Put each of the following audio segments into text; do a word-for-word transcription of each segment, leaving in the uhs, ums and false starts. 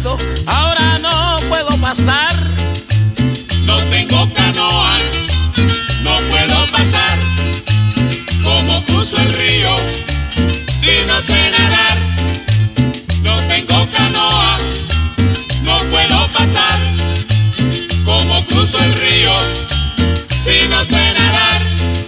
río, ahora no puedo pasar. No tengo canoa, no puedo pasar. ¿Cómo cruzo el río si no sé nadar? No tengo canoa, no puedo pasar. ¿Cómo cruzo el río si no sé nadar?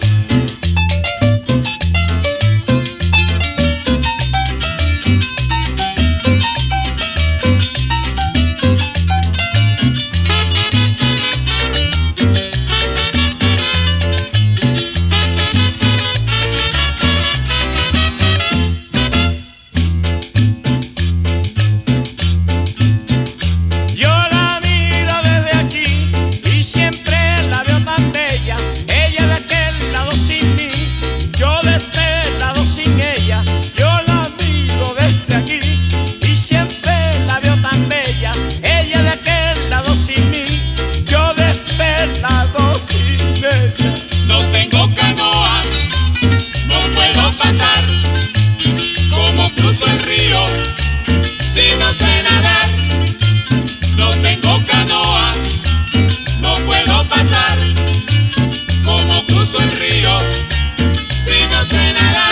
No tengo canoa, no puedo pasar. ¿Cómo cruzo el río si no sé nadar? No tengo canoa, no puedo pasar. ¿Cómo cruzo el río si no sé nadar?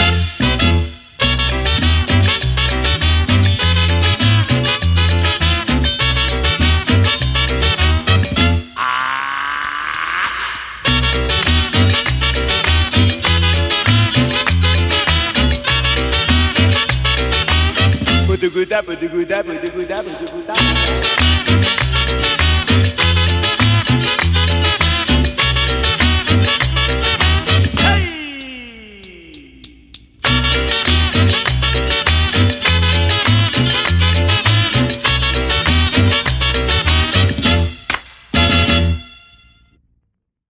Put the good up, put the good up, put the good up, put the good up.